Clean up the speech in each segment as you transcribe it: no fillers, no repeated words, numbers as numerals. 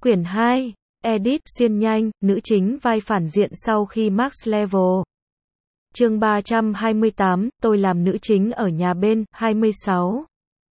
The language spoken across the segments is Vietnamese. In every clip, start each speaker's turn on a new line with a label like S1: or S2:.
S1: Quyển 2, edit xuyên nhanh, nữ chính vai phản diện sau khi max level. Chương 328, tôi làm nữ chính ở nhà bên, 26.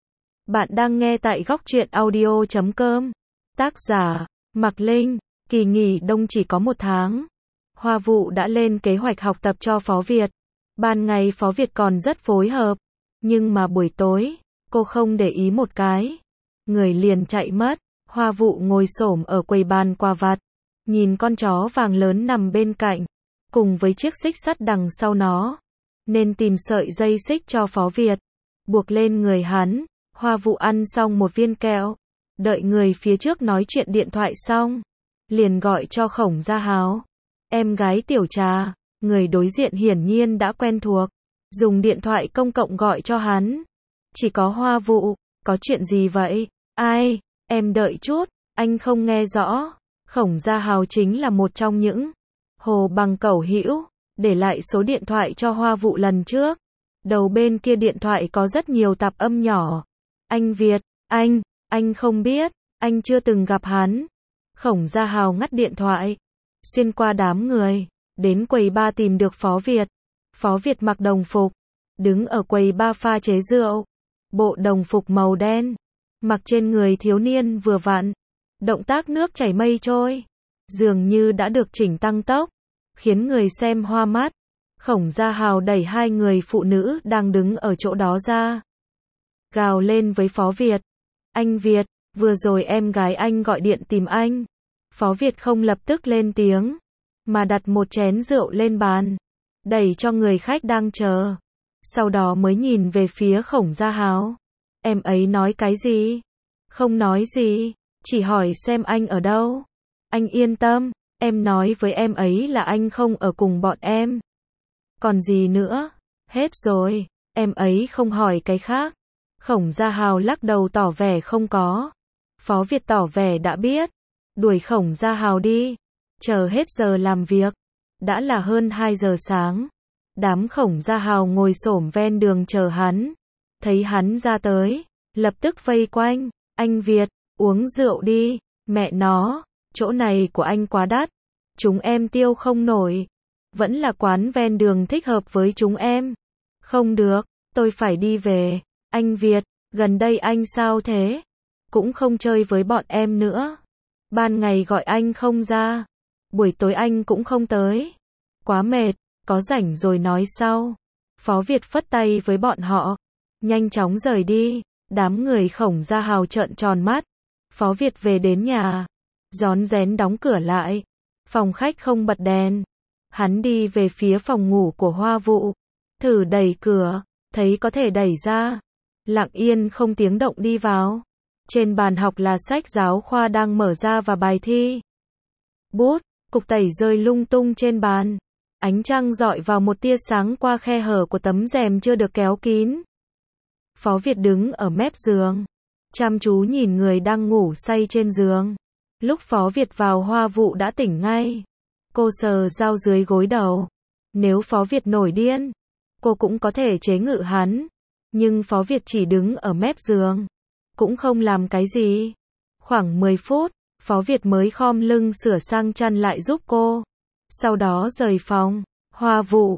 S1: Bạn đang nghe tại góc truyện audio.com. Tác giả, Mạc Linh. Kỳ nghỉ đông chỉ có 1 tháng. Hoa Vụ đã lên kế hoạch học tập cho Phó Việt. Ban ngày Phó Việt còn rất phối hợp. Nhưng mà buổi tối, cô không để ý một cái. Người liền chạy mất. Hoa Vụ ngồi xổm ở quầy bàn quà vặt. Nhìn con chó vàng lớn nằm bên cạnh. Cùng với chiếc xích sắt đằng sau nó. Nên tìm sợi dây xích cho Phó Việt. Buộc lên người hắn. Hoa Vụ ăn xong một viên kẹo. Đợi người phía trước nói chuyện điện thoại xong. Liền gọi cho Khổng Gia Háo. Em gái Tiểu Trà. Người đối diện hiển nhiên đã quen thuộc. Dùng điện thoại công cộng gọi cho hắn. Chỉ có Hoa Vụ. Có chuyện gì vậy? Ai? Em đợi chút. Anh không nghe rõ. Khổng Gia Háo chính là một trong những Hồ Bằng Cẩu hữu. Để lại số điện thoại cho Hoa Vụ lần trước. Đầu bên kia điện thoại có rất nhiều tạp âm nhỏ. Anh Việt, anh không biết, anh chưa từng gặp hắn. Khổng Gia Háo ngắt điện thoại. Xuyên qua đám người. Đến quầy bar tìm được Phó Việt. Phó Việt mặc đồng phục. Đứng ở quầy bar pha chế rượu. Bộ đồng phục màu đen. Mặc trên người thiếu niên vừa vặn. Động tác nước chảy mây trôi. Dường như đã được chỉnh tăng tốc. Khiến người xem hoa mắt. Khổng Gia Háo đẩy 2 người phụ nữ đang đứng ở chỗ đó ra. Gào lên với Phó Việt. Anh Việt, vừa rồi em gái anh gọi điện tìm anh. Phó Việt không lập tức lên tiếng. Mà đặt một chén rượu lên bàn. Đẩy cho người khách đang chờ. Sau đó mới nhìn về phía Khổng Gia Háo. Em ấy nói cái gì? Không nói gì. Chỉ hỏi xem anh ở đâu. Anh yên tâm. Em nói với em ấy là anh không ở cùng bọn em. Còn gì nữa? Hết rồi. Em ấy không hỏi cái khác. Khổng Gia Háo lắc đầu tỏ vẻ không có. Phó Việt tỏ vẻ đã biết. Đuổi Khổng Gia Háo đi. Chờ hết giờ làm việc. Đã là hơn 2 giờ sáng. Đám Khổng Gia Háo ngồi xổm ven đường chờ hắn. Thấy hắn ra tới. Lập tức vây quanh. Anh Việt, uống rượu đi. Mẹ nó, chỗ này của anh quá đắt. Chúng em tiêu không nổi. Vẫn là quán ven đường thích hợp với chúng em. Không được, tôi phải đi về. Anh Việt, gần đây anh sao thế? Cũng không chơi với bọn em nữa. Ban ngày gọi anh không ra. Buổi tối anh cũng không tới. Quá mệt, có rảnh rồi nói sau. Phó Việt phất tay với bọn họ. Nhanh chóng rời đi. Đám người Khổng Gia Háo trợn tròn mắt. Phó Việt về đến nhà. Rón rén đóng cửa lại. Phòng khách không bật đèn. Hắn đi về phía phòng ngủ của Hoa Vụ. Thử đẩy cửa. Thấy có thể đẩy ra. Lặng yên không tiếng động đi vào. Trên bàn học là sách giáo khoa đang mở ra và bài thi. Bút, cục tẩy rơi lung tung trên bàn. Ánh trăng rọi vào một tia sáng qua khe hở của tấm rèm chưa được kéo kín. Phó Việt đứng ở mép giường. Chăm chú nhìn người đang ngủ say trên giường. Lúc Phó Việt vào Hoa Vụ đã tỉnh ngay. Cô sờ dao dưới gối đầu. Nếu Phó Việt nổi điên, cô cũng có thể chế ngự hắn. Nhưng Phó Việt chỉ đứng ở mép giường. Cũng không làm cái gì. Khoảng 10 phút, Phó Việt mới khom lưng sửa sang chăn lại giúp cô. Sau đó rời phòng. Hoa Vụ,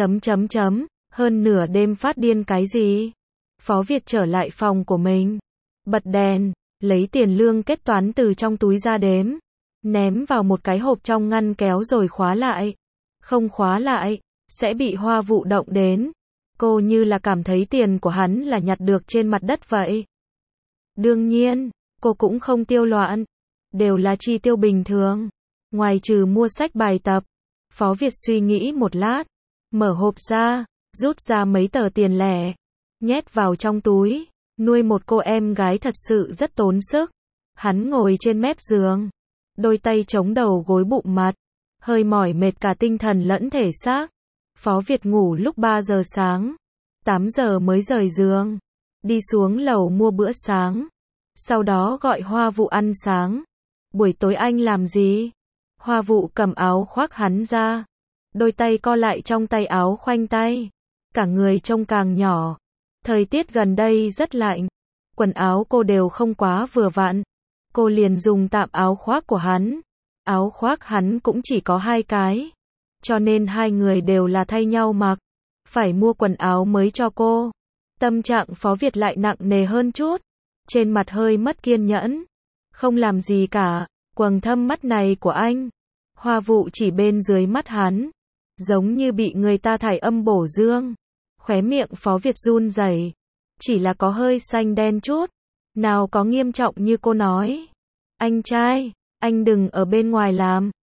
S1: hơn nửa đêm phát điên cái gì? Phó Việt trở lại phòng của mình. Bật đèn, lấy tiền lương kết toán từ trong túi ra đếm. Ném vào một cái hộp trong ngăn kéo rồi khóa lại. Không khóa lại, sẽ bị Hoa Vụ động đến. Cô như là cảm thấy tiền của hắn là nhặt được trên mặt đất vậy. Đương nhiên, cô cũng không tiêu loạn. Đều là chi tiêu bình thường. Ngoài trừ mua sách bài tập. Phó Việt suy nghĩ một lát. Mở hộp ra, rút ra mấy tờ tiền lẻ. Nhét vào trong túi. Nuôi một cô em gái thật sự rất tốn sức. Hắn ngồi trên mép giường. Đôi tay chống đầu gối bụng mặt. Hơi mỏi mệt cả tinh thần lẫn thể xác. Phó Việt ngủ lúc 3 giờ sáng. 8 giờ mới rời giường. Đi xuống lầu mua bữa sáng. Sau đó gọi Hoa Vụ ăn sáng. Buổi tối anh làm gì? Hoa Vụ cầm áo khoác hắn ra. Đôi tay co lại trong tay áo khoanh tay. Cả người trông càng nhỏ. Thời tiết gần đây rất lạnh. Quần áo cô đều không quá vừa vặn. cô liền dùng tạm áo khoác của hắn. Áo khoác hắn cũng chỉ có 2 cái, cho nên hai người đều là thay nhau mặc. Phải mua quần áo mới cho cô. Tâm trạng Phó Việt lại nặng nề hơn chút, trên mặt hơi mất kiên nhẫn. Không làm gì cả, quầng thâm mắt này của anh. Hoa vụ chỉ bên dưới mắt hắn, giống như bị người ta thải âm bổ dương. Khóe miệng Phó Việt run rẩy, chỉ là có hơi xanh đen chút, nào có nghiêm trọng như cô nói. Anh trai, anh đừng ở bên ngoài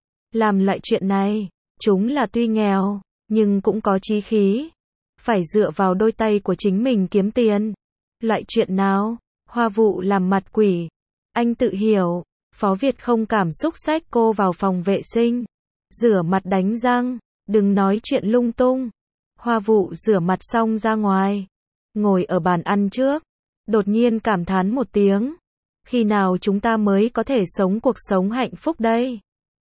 S1: làm loại chuyện này. Chúng là tuy nghèo, nhưng cũng có chí khí. Phải dựa vào đôi tay của chính mình kiếm tiền. Loại chuyện nào? Hoa vụ làm mặt quỷ. Anh tự hiểu. Phó Việt không cảm xúc xách cô vào phòng vệ sinh. Rửa mặt đánh răng, đừng nói chuyện lung tung. Hoa vụ rửa mặt xong ra ngoài. Ngồi ở bàn ăn trước. Đột nhiên cảm thán một tiếng. Khi nào chúng ta mới có thể sống cuộc sống hạnh phúc đây?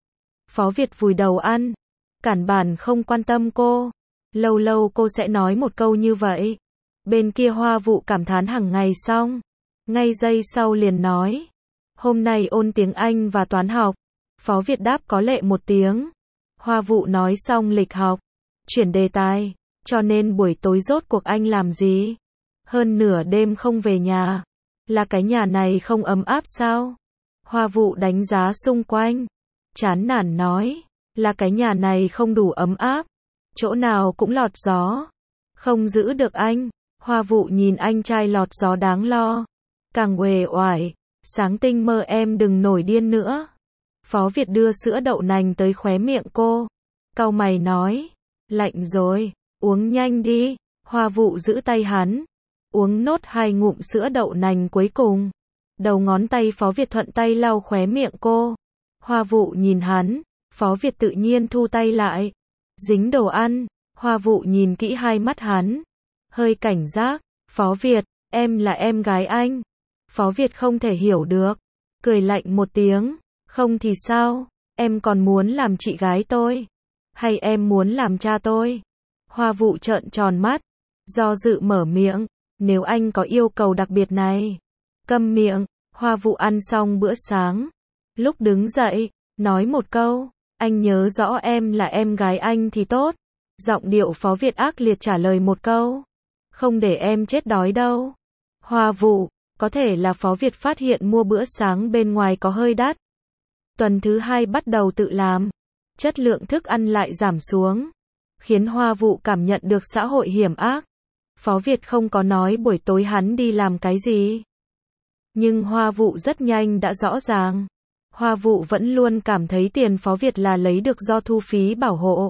S1: Phó Việt vùi đầu ăn. Cản bản không quan tâm cô. Lâu lâu cô sẽ nói một câu như vậy. Bên kia Hoa vụ cảm thán hàng ngày xong. Ngay giây sau liền nói. Hôm nay ôn tiếng Anh và toán học. Phó Việt đáp có lệ một tiếng. Hoa vụ nói xong lịch học. Chuyển đề tài. Cho nên buổi tối rốt cuộc anh làm gì? Hơn nửa đêm không về nhà. Là cái nhà này không ấm áp sao? Hoa vụ đánh giá xung quanh. Chán nản nói. Là cái nhà này không đủ ấm áp. Chỗ nào cũng lọt gió. Không giữ được anh. Hoa vụ nhìn anh trai lọt gió đáng lo. Càng uể oải. Sáng tinh mơ em đừng nổi điên nữa. Phó Việt đưa sữa đậu nành tới khóe miệng cô. Cau mày nói. Lạnh rồi. Uống nhanh đi. Hoa vụ giữ tay hắn. Uống nốt 2 ngụm sữa đậu nành cuối cùng. Đầu ngón tay Phó Việt thuận tay lau khóe miệng cô. Hoa vụ nhìn hắn. Phó Việt tự nhiên thu tay lại. Dính đồ ăn. Hoa vụ nhìn kỹ hai mắt hắn. Hơi cảnh giác. Phó Việt, em là em gái anh. Phó Việt không thể hiểu được. Cười lạnh một tiếng. Không thì sao? Em còn muốn làm chị gái tôi? Hay em muốn làm cha tôi? Hoa vụ trợn tròn mắt. Do dự mở miệng. Nếu anh có yêu cầu đặc biệt này. Câm miệng. Hoa vụ ăn xong bữa sáng. Lúc đứng dậy, nói một câu. Anh nhớ rõ em là em gái anh thì tốt. Giọng điệu Phó Việt ác liệt trả lời một câu. Không để em chết đói đâu. Hoa vụ, có thể là Phó Việt phát hiện mua bữa sáng bên ngoài có hơi đắt. Tuần thứ 2 bắt đầu tự làm. Chất lượng thức ăn lại giảm xuống. Khiến Hoa vụ cảm nhận được xã hội hiểm ác. Phó Việt không có nói buổi tối hắn đi làm cái gì. Nhưng Hoa vụ rất nhanh đã rõ ràng. Hoa vụ vẫn luôn cảm thấy tiền Phó Việt là lấy được do thu phí bảo hộ.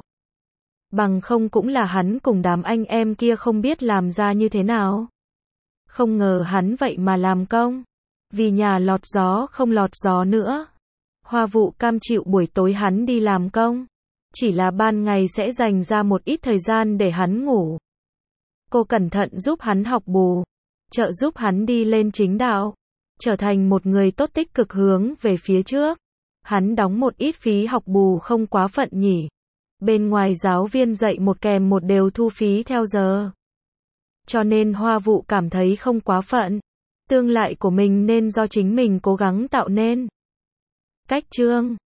S1: Bằng không cũng là hắn cùng đám anh em kia không biết làm ra như thế nào. Không ngờ hắn vậy mà làm công. Vì nhà lọt gió không lọt gió nữa. Hoa vụ cam chịu buổi tối hắn đi làm công. Chỉ là ban ngày sẽ dành ra một ít thời gian để hắn ngủ. Cô cẩn thận giúp hắn học bù. Trợ giúp hắn đi lên chính đạo. Trở thành một người tốt tích cực hướng về phía trước. Hắn đóng một ít phí học bù không quá phận nhỉ. Bên ngoài giáo viên dạy một kèm một đều thu phí theo giờ. Cho nên Hoa vụ cảm thấy không quá phận. Tương lai của mình nên do chính mình cố gắng tạo nên. Cách chương